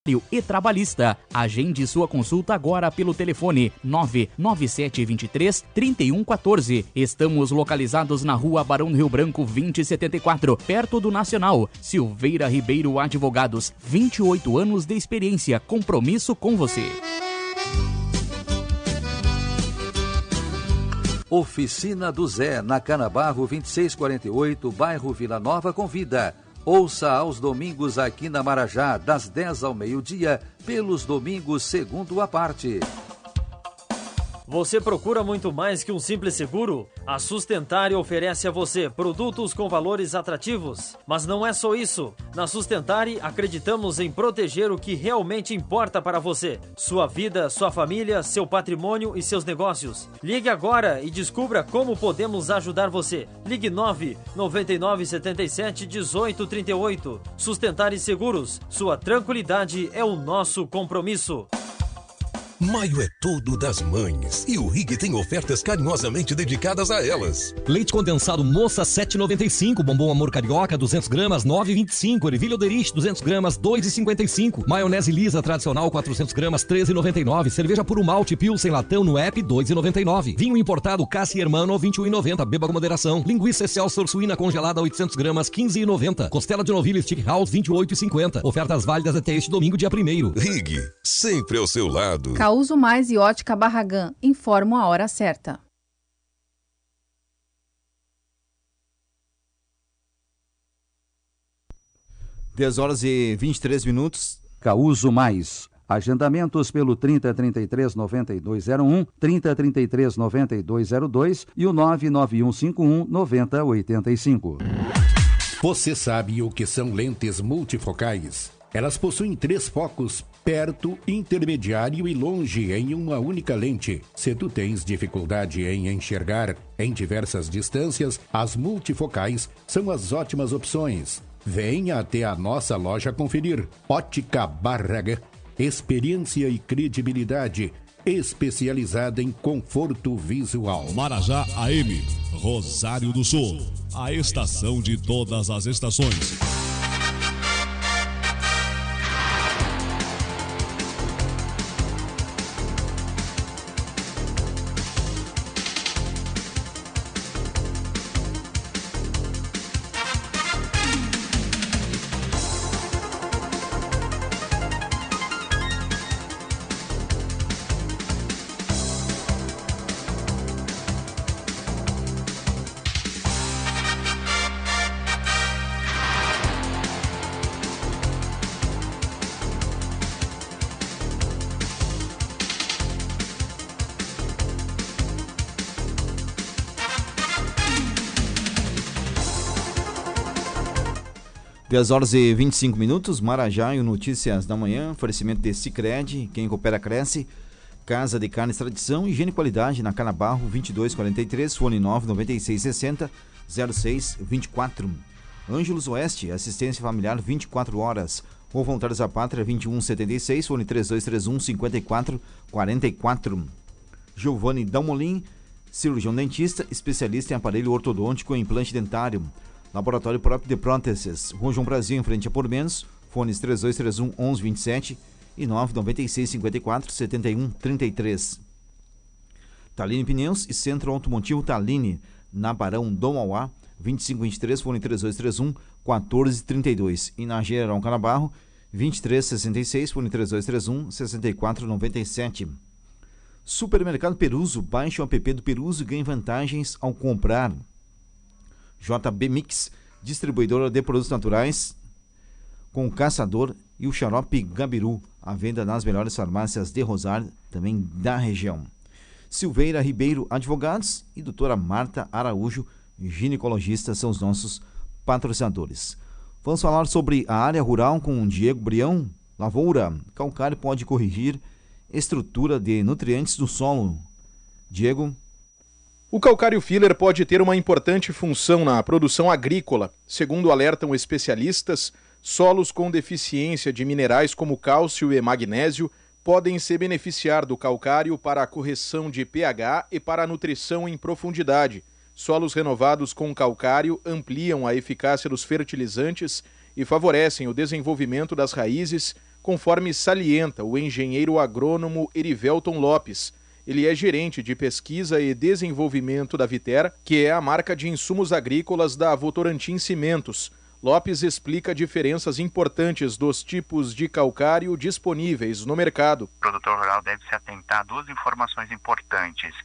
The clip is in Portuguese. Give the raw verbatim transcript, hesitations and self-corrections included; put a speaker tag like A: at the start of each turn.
A: e trabalhista. Agende sua consulta agora pelo telefone nove nove sete dois três, três um um quatro. Estamos localizados na rua Barão do Rio Branco vinte e setenta e quatro, perto do Nacional. Silveira Ribeiro Advogados, vinte e oito anos de experiência, compromisso com você.
B: Oficina do Zé, na Canabarro vinte e seis quarenta e oito, bairro Vila Nova, convida. Ouça aos domingos aqui na Marajá, das dez ao meio-dia, pelos domingos segundo a parte.
C: Você procura muito mais que um simples seguro? A Sustentare oferece a você produtos com valores atrativos. Mas não é só isso. Na Sustentare, acreditamos em proteger o que realmente importa para você. Sua vida, sua família, seu patrimônio e seus negócios. Ligue agora e descubra como podemos ajudar você. Ligue nove nove nove sete sete um oito três oito. Sustentare Seguros. Sua tranquilidade é o nosso compromisso.
D: Maio é todo das mães e o Rig tem ofertas carinhosamente dedicadas a elas.
E: Leite condensado Moça sete reais e noventa e cinco, bombom Amor Carioca duzentos gramas nove reais e vinte e cinco, ervilha Oderich duzentos gramas dois reais e cinquenta e cinco, maionese lisa tradicional quatrocentos gramas treze reais e noventa e nove, cerveja puro malte Pilsen latão no app dois reais e noventa e nove, vinho importado Cassi Hermano vinte e um reais e noventa, beba com moderação, linguiça Excelsior suína congelada oitocentos gramas quinze reais e noventa, costela de novilha Stick House vinte e oito reais e cinquenta, ofertas válidas até este domingo dia primeiro.
D: Rig, sempre ao seu lado.
F: Causo Mais e Ótica Barragán, informo a hora certa.
G: dez horas e vinte e três minutos.
B: Causo Mais. Agendamentos pelo trinta, trinta e três, noventa e dois zero um, trinta, trinta e três, noventa e dois zero dois e o nove nove um cinco um, noventa oitenta e cinco.
H: Você sabe o que são lentes multifocais? Elas possuem três focos, perto, intermediário e longe, em uma única lente. Se tu tens dificuldade em enxergar em diversas distâncias, as multifocais são as ótimas opções. Venha até a nossa loja conferir. Ótica Barragán, experiência e credibilidade, especializada em conforto visual.
I: Marajá A M, Rosário do Sul, a estação de todas as estações.
G: dez horas e vinte e cinco minutos, Marajá e Notícias da Manhã, oferecimento de Sicredi, quem coopera cresce, Casa de Carnes Tradição, higiene e qualidade na Canabarro, vinte e dois quarenta e três, fone nove nove seis sessenta, zero seis vinte e quatro. Ângelos Oeste, assistência familiar vinte e quatro horas, Rua Voluntários da Pátria, vinte e um setenta e seis, fone três dois três um, cinquenta e quatro quarenta e quatro. Giovanni Dalmolin, cirurgião dentista, especialista em aparelho ortodôntico e implante dentário. Laboratório próprio de próteses, Rua João Brasil, em frente a Por Menos, fones três dois três um, onze vinte e sete e nove nove seis cinquenta e quatro setenta e um trinta e três. Taline Pneus e Centro Automotivo Taline, na Barão do Mauá, vinte e cinco vinte e três, fone três dois três um, quatorze trinta e dois. E na General Canabarro, vinte e três sessenta e seis, fone três dois três um, sessenta e quatro noventa e sete. Supermercado Peruso, baixe o app do Peruso e ganhe vantagens ao comprar. J B Mix, distribuidora de produtos naturais, com o Caçador e o Xarope Gabiru, à venda nas melhores farmácias de Rosário, também da região. Silveira Ribeiro Advogados e doutora Marta Araújo, ginecologista, são os nossos patrocinadores. Vamos falar sobre a área rural com o Diego Brião. Lavoura, calcário pode corrigir estrutura de nutrientes do solo. Diego.
J: O calcário filler pode ter uma importante função na produção agrícola. Segundo alertam especialistas, solos com deficiência de minerais como cálcio e magnésio podem se beneficiar do calcário para a correção de pH e para a nutrição em profundidade. Solos renovados com calcário ampliam a eficácia dos fertilizantes e favorecem o desenvolvimento das raízes, conforme salienta o engenheiro agrônomo Erivelton Lopes. Ele é gerente de pesquisa e desenvolvimento da Vitera, que é a marca de insumos agrícolas da Votorantim Cimentos. Lopes explica diferenças importantes dos tipos de calcário disponíveis no mercado.
K: O produtor rural deve se atentar a duas informações importantes.